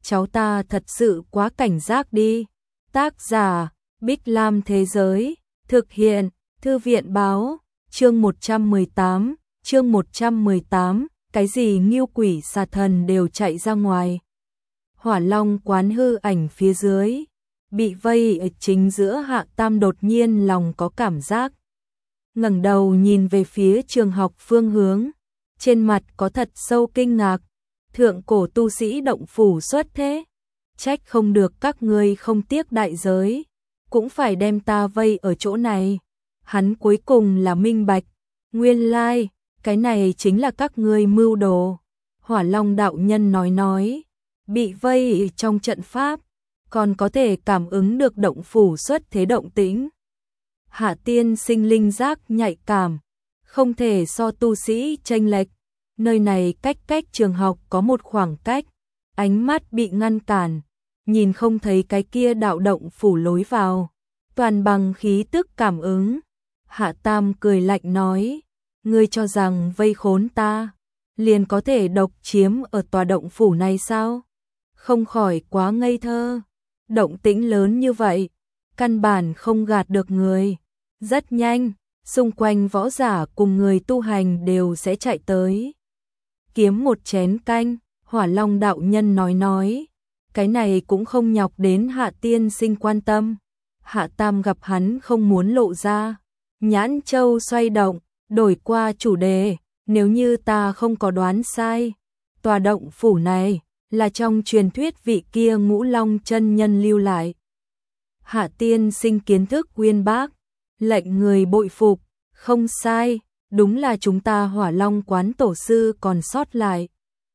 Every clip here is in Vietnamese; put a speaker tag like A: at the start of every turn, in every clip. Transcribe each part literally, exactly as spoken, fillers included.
A: cháu ta thật sự quá cảnh giác đi. Tác giả, Bích Lam Thế Giới, thực hiện, Thư viện Báo, chương một trăm mười tám, chương một trăm mười tám, cái gì ngưu quỷ xà thần đều chạy ra ngoài. Hỏa Long quán hư ảnh phía dưới, bị vây ở chính giữa Hạ Tam đột nhiên lòng có cảm giác. Ngẩng đầu nhìn về phía trường học phương hướng, trên mặt có thật sâu kinh ngạc, thượng cổ tu sĩ động phủ xuất thế, trách không được các ngươi không tiếc đại giới, cũng phải đem ta vây ở chỗ này. Hắn cuối cùng là minh bạch, nguyên lai, like, cái này chính là các ngươi mưu đồ. Hỏa Long đạo nhân nói nói, bị vây trong trận pháp, còn có thể cảm ứng được động phủ xuất thế động tĩnh. Hạ tiên sinh linh giác nhạy cảm, không thể so tu sĩ chênh lệch, nơi này cách cách trường học có một khoảng cách, ánh mắt bị ngăn cản, nhìn không thấy cái kia đạo động phủ lối vào, toàn bằng khí tức cảm ứng. Hạ Tam cười lạnh nói, ngươi cho rằng vây khốn ta, liền có thể độc chiếm ở tòa động phủ này sao? Không khỏi quá ngây thơ, động tĩnh lớn như vậy, căn bản không gạt được người. Rất nhanh, xung quanh võ giả cùng người tu hành đều sẽ chạy tới. Kiếm một chén canh, Hỏa Long đạo nhân nói nói, cái này cũng không nhọc đến Hạ tiên sinh quan tâm. Hạ Tam gặp hắn không muốn lộ ra, nhãn châu xoay động, đổi qua chủ đề, nếu như ta không có đoán sai, tòa động phủ này là trong truyền thuyết vị kia Ngũ Long chân nhân lưu lại. Hạ tiên sinh kiến thức uyên bác, lệnh người bội phục, không sai, đúng là chúng ta Hỏa Long quán tổ sư còn sót lại.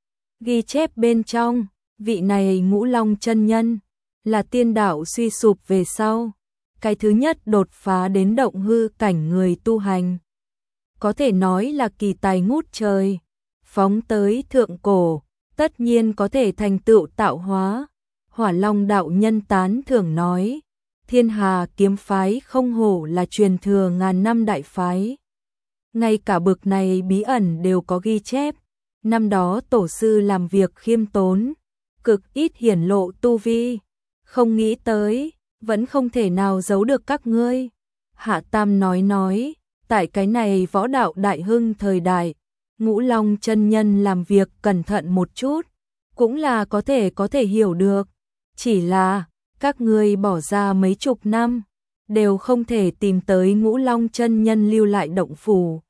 A: Ghi chép bên trong, vị này Ngũ Long chân nhân là tiên đạo suy sụp về sau, cái thứ nhất đột phá đến động hư cảnh người tu hành. Có thể nói là kỳ tài ngút trời, phóng tới thượng cổ, tất nhiên có thể thành tựu tạo hóa. Hỏa Long đạo nhân tán thưởng nói, Thiên Hà kiếm phái không hổ là truyền thừa ngàn năm đại phái. Ngay cả bực này bí ẩn đều có ghi chép, năm đó tổ sư làm việc khiêm tốn, cực ít hiển lộ tu vi, không nghĩ tới, vẫn không thể nào giấu được các ngươi. Hạ Tam nói nói, tại cái này võ đạo đại hưng thời đại, Ngũ Long chân nhân làm việc cẩn thận một chút, cũng là có thể có thể hiểu được, chỉ là các ngươi bỏ ra mấy chục năm, đều không thể tìm tới Ngũ Long chân nhân lưu lại động phủ.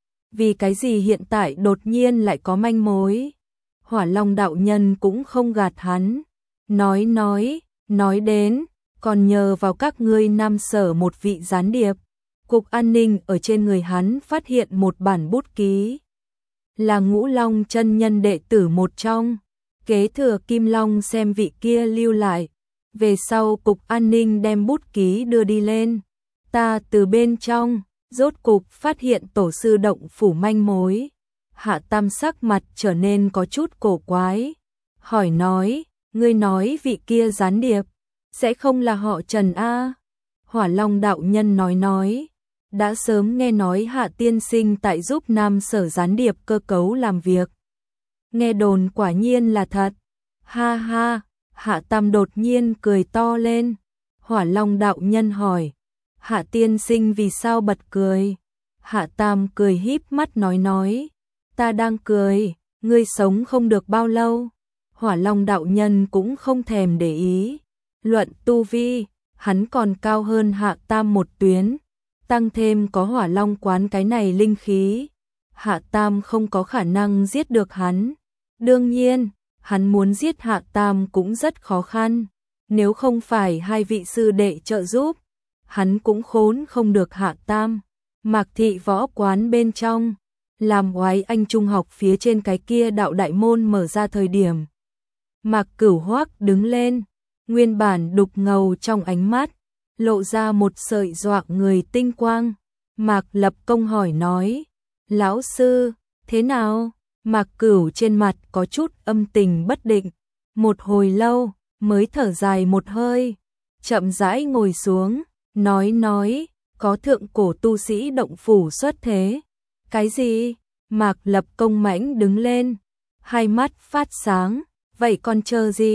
A: Vì cái gì hiện tại đột nhiên lại có manh mối? Hỏa Long đạo nhân cũng không gạt hắn, nói nói, nói đến, còn nhờ vào các ngươi Nam Sở một vị gián điệp, cục an ninh ở trên người hắn phát hiện một bản bút ký, là Ngũ Long chân nhân đệ tử một trong, kế thừa Kim Long xem vị kia lưu lại. Về sau cục an ninh đem bút ký đưa đi lên, ta từ bên trong rốt cục phát hiện tổ sư động phủ manh mối. Hạ Tam sắc mặt trở nên có chút cổ quái, hỏi nói, ngươi nói vị kia gián điệp sẽ không là họ Trần a? Hỏa Long đạo nhân nói nói, đã sớm nghe nói Hạ tiên sinh tại giúp Nam Sở gián điệp cơ cấu làm việc, nghe đồn quả nhiên là thật. Ha ha. Hạ Tam đột nhiên cười to lên. Hỏa Long đạo nhân hỏi, Hạ tiên sinh vì sao bật cười? Hạ Tam cười híp mắt nói nói, ta đang cười, ngươi sống không được bao lâu. Hỏa Long đạo nhân cũng không thèm để ý, luận tu vi, hắn còn cao hơn Hạ Tam một tuyến, tăng thêm có Hỏa Long quán cái này linh khí, Hạ Tam không có khả năng giết được hắn. Đương nhiên, hắn muốn giết Hạ Tam cũng rất khó khăn, nếu không phải hai vị sư đệ trợ giúp, hắn cũng khốn không được Hạ Tam. Mạc thị võ quán bên trong, làm oái anh trung học phía trên cái kia đạo đại môn mở ra thời điểm, Mạc Cửu Hoắc đứng lên, nguyên bản đục ngầu trong ánh mắt, lộ ra một sợi dọa người tinh quang. Mạc Lập Công hỏi nói, lão sư, thế nào? Mạc Cửu trên mặt có chút âm tình bất định, một hồi lâu mới thở dài một hơi, chậm rãi ngồi xuống, nói nói, có thượng cổ tu sĩ động phủ xuất thế. Cái gì? Mạc Lập Công mãnh đứng lên, hai mắt phát sáng, vậy còn chờ gì?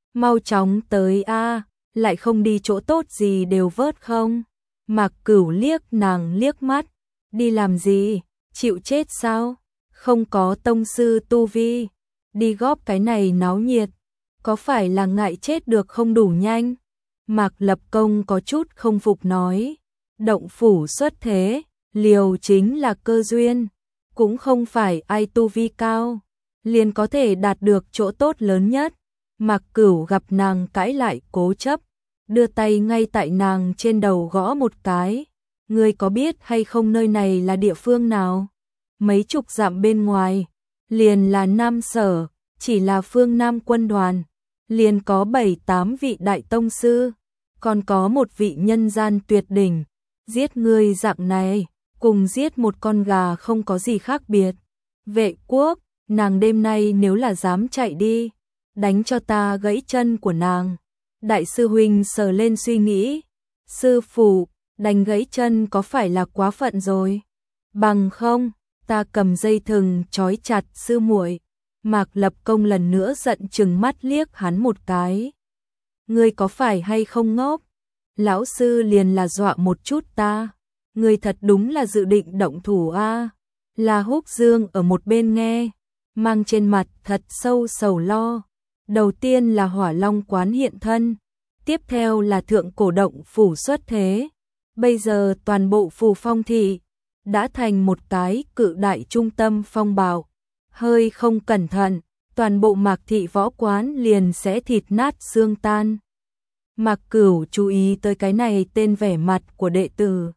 A: mau chóng tới a, lại không đi chỗ tốt gì đều vớt không? Mạc Cửu liếc nàng liếc mắt, đi làm gì, chịu chết sao? Không có tông sư tu vi, đi góp cái này náo nhiệt, có phải là ngại chết được không đủ nhanh? Mạc Lập Công có chút không phục nói, động phủ xuất thế, liều chính là cơ duyên, cũng không phải ai tu vi cao, liền có thể đạt được chỗ tốt lớn nhất. Mạc Cửu gặp nàng cãi lại cố chấp, đưa tay ngay tại nàng trên đầu gõ một cái. Ngươi có biết hay không nơi này là địa phương nào? Mấy chục dặm bên ngoài, liền là Nam Sở, chỉ là phương Nam quân đoàn, liền có bảy tám vị đại tông sư, còn có một vị nhân gian tuyệt đỉnh, giết ngươi dạng này, cùng giết một con gà không có gì khác biệt. Vệ Quốc, nàng đêm nay nếu là dám chạy đi, đánh cho ta gãy chân của nàng. Đại sư huynh sờ lên suy nghĩ, sư phụ, đánh gãy chân có phải là quá phận rồi? Bằng không, ta cầm dây thừng trói chặt sư muội. Mạc Lập Công lần nữa giận chừng mắt liếc hắn một cái. Ngươi có phải hay không ngốc? Lão sư liền là dọa một chút ta. Ngươi thật đúng là dự định động thủ a. À? Là Húc Dương ở một bên nghe, mang trên mặt thật sâu sầu lo. Đầu tiên là Hỏa Long quán hiện thân, tiếp theo là thượng cổ động phủ xuất thế. Bây giờ toàn bộ Phù Phong thị đã thành một cái cự đại trung tâm phong bạo. Hơi không cẩn thận, toàn bộ Mạc thị võ quán liền sẽ thịt nát xương tan. Mạc Cửu chú ý tới cái này tên vẻ mặt của đệ tử.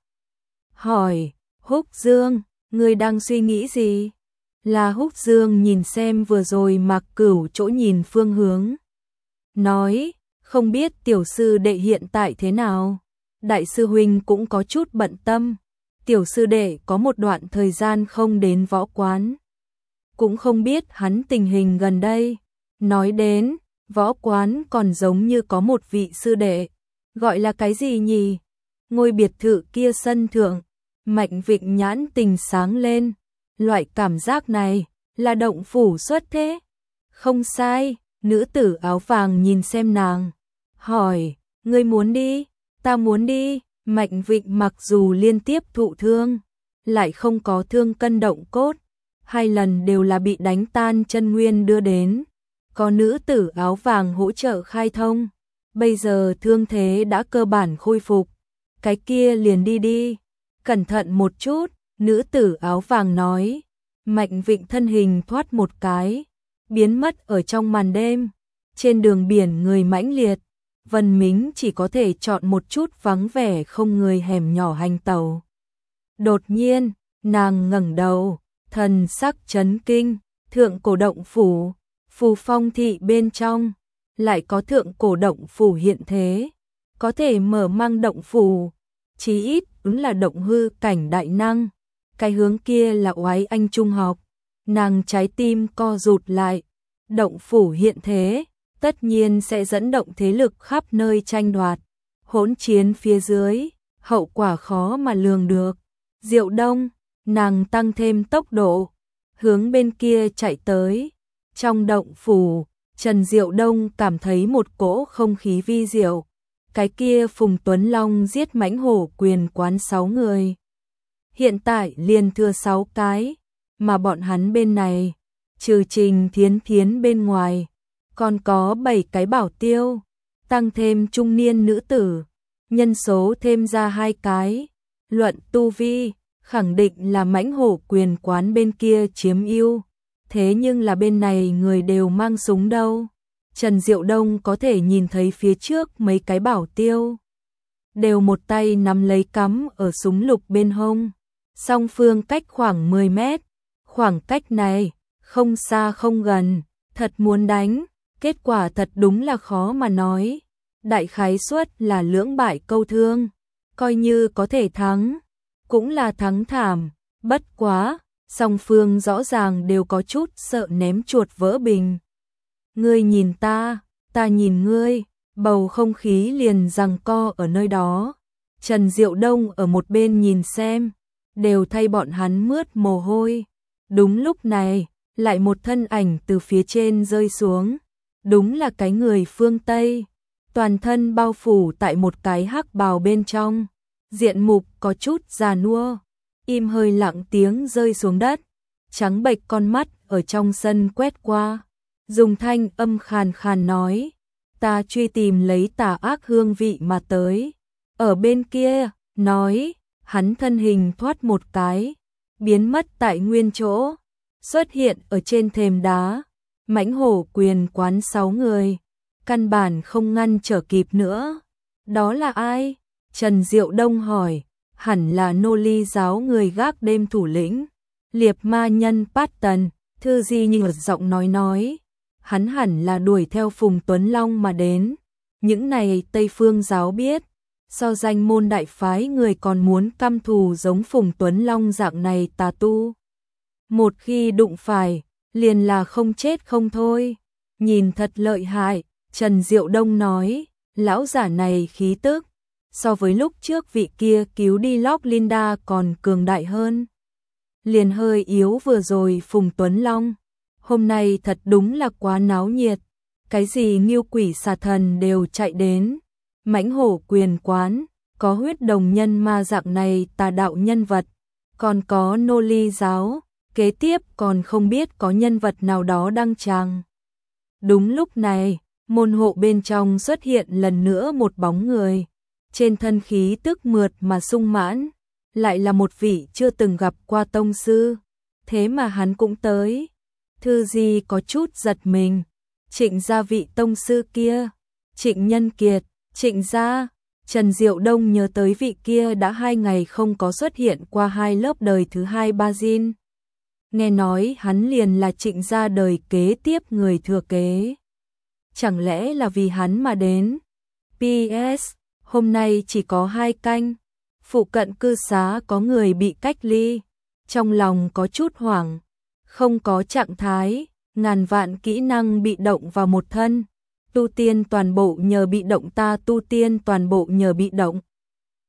A: Hỏi, Húc Dương, ngươi đang suy nghĩ gì? Là Húc Dương nhìn xem vừa rồi Mạc Cửu chỗ nhìn phương hướng. Nói, không biết tiểu sư đệ hiện tại thế nào? Đại sư huynh cũng có chút bận tâm. Tiểu sư đệ có một đoạn thời gian không đến võ quán. Cũng không biết hắn tình hình gần đây. Nói đến, võ quán còn giống như có một vị sư đệ. Gọi là cái gì nhỉ? Ngôi biệt thự kia sân thượng. Mạnh Vịnh nhãn tình sáng lên. Loại cảm giác này là động phủ xuất thế. Không sai, nữ tử áo vàng nhìn xem nàng. Hỏi, ngươi muốn đi? Ta muốn đi. Mạnh Vịnh mặc dù liên tiếp thụ thương, lại không có thương cân động cốt. Hai lần đều là bị đánh tan chân nguyên đưa đến. Có nữ tử áo vàng hỗ trợ khai thông. Bây giờ thương thế đã cơ bản khôi phục. Cái kia liền đi đi. Cẩn thận một chút, nữ tử áo vàng nói. Mạnh Vịnh thân hình thoát một cái, biến mất ở trong màn đêm. Trên đường biển người mãnh liệt, Vân Mính chỉ có thể chọn một chút vắng vẻ không người hẻm nhỏ hành tàu. Đột nhiên, nàng ngẩng đầu, thần sắc chấn kinh, thượng cổ động phủ, Phù Phong thị bên trong, lại có thượng cổ động phủ hiện thế, có thể mở mang động phủ, chí ít ứng là động hư cảnh đại năng. Cái hướng kia là Oái Anh trung học, nàng trái tim co rụt lại, động phủ hiện thế, tất nhiên sẽ dẫn động thế lực khắp nơi tranh đoạt, hỗn chiến phía dưới, hậu quả khó mà lường được. Diệu Đông, nàng tăng thêm tốc độ, hướng bên kia chạy tới. Trong động phủ, Trần Diệu Đông cảm thấy một cỗ không khí vi diệu. Cái kia Phùng Tuấn Long giết mãnh hổ quyền quán sáu người. Hiện tại liền thừa sáu cái, mà bọn hắn bên này, trừ Trình Thiến Thiến bên ngoài, còn có bảy cái bảo tiêu, tăng thêm trung niên nữ tử, nhân số thêm ra hai cái. Luận tu vi, khẳng định là mãnh hổ quyền quán bên kia chiếm ưu, thế nhưng là bên này người đều mang súng đâu. Trần Diệu Đông có thể nhìn thấy phía trước mấy cái bảo tiêu, đều một tay nắm lấy cắm ở súng lục bên hông. Song phương cách khoảng mười mét, khoảng cách này, không xa không gần, thật muốn đánh, kết quả thật đúng là khó mà nói. Đại khái suất là lưỡng bại câu thương, coi như có thể thắng, cũng là thắng thảm, bất quá, song phương rõ ràng đều có chút sợ ném chuột vỡ bình. Ngươi nhìn ta, ta nhìn ngươi, bầu không khí liền giằng co ở nơi đó. Trần Diệu Đông ở một bên nhìn xem, đều thay bọn hắn mướt mồ hôi. Đúng lúc này, lại một thân ảnh từ phía trên rơi xuống. đúng là cái người phương Tây, toàn thân bao phủ tại một cái hắc bào bên trong, diện mục có chút già nua, im hơi lặng tiếng rơi xuống đất, trắng bệch con mắt ở trong sân quét qua, dùng thanh âm khàn khàn nói, ta truy tìm lấy tà ác hương vị mà tới. Ở bên kia, nói, hắn thân hình thoát một cái, biến mất tại nguyên chỗ, xuất hiện ở trên thềm đá, mãnh hổ quyền quán sáu người, căn bản không ngăn trở kịp nữa. Đó là ai? Trần Diệu Đông hỏi, hẳn là nô ly giáo người gác đêm thủ lĩnh, liệp ma nhân Patton. Thư Di như giọng nói nói, hắn hẳn là đuổi theo Phùng Tuấn Long mà đến, những này Tây Phương giáo biết, so danh môn đại phái người còn muốn căm thù giống Phùng Tuấn Long dạng này tà tu. Một khi đụng phải, liền là không chết không thôi, nhìn thật lợi hại, Trần Diệu Đông nói, lão giả này khí tức, so với lúc trước vị kia cứu đi Lóc Linda còn cường đại hơn. Liền hơi yếu vừa rồi Phùng Tuấn Long, hôm nay thật đúng là quá náo nhiệt, cái gì Ngưu Quỷ Xà Thần đều chạy đến, mãnh hổ quyền quán, có huyết đồng nhân ma dạng này tà đạo nhân vật, còn có nô ly giáo, kế tiếp còn không biết có nhân vật nào đó đăng tràng. Đúng lúc này, môn hộ bên trong xuất hiện lần nữa một bóng người, trên thân khí tức mượt mà sung mãn, lại là một vị chưa từng gặp qua tông sư, thế mà hắn cũng tới. Thư Di có chút giật mình, Trịnh gia vị tông sư kia, Trịnh Nhân Kiệt, Trịnh gia. Trần Diệu Đông nhớ tới vị kia đã hai ngày không có xuất hiện qua hai lớp đời thứ hai ba Jin. Nghe nói hắn liền là Trịnh gia đời kế tiếp người thừa kế. Chẳng lẽ là vì hắn mà đến? pê ét. Hôm nay chỉ có hai canh. Phụ cận cư xá có người bị cách ly. Trong lòng có chút hoảng. Không có trạng thái. Ngàn vạn kỹ năng bị động vào một thân. Tu tiên toàn bộ nhờ bị động ta tu tiên toàn bộ nhờ bị động.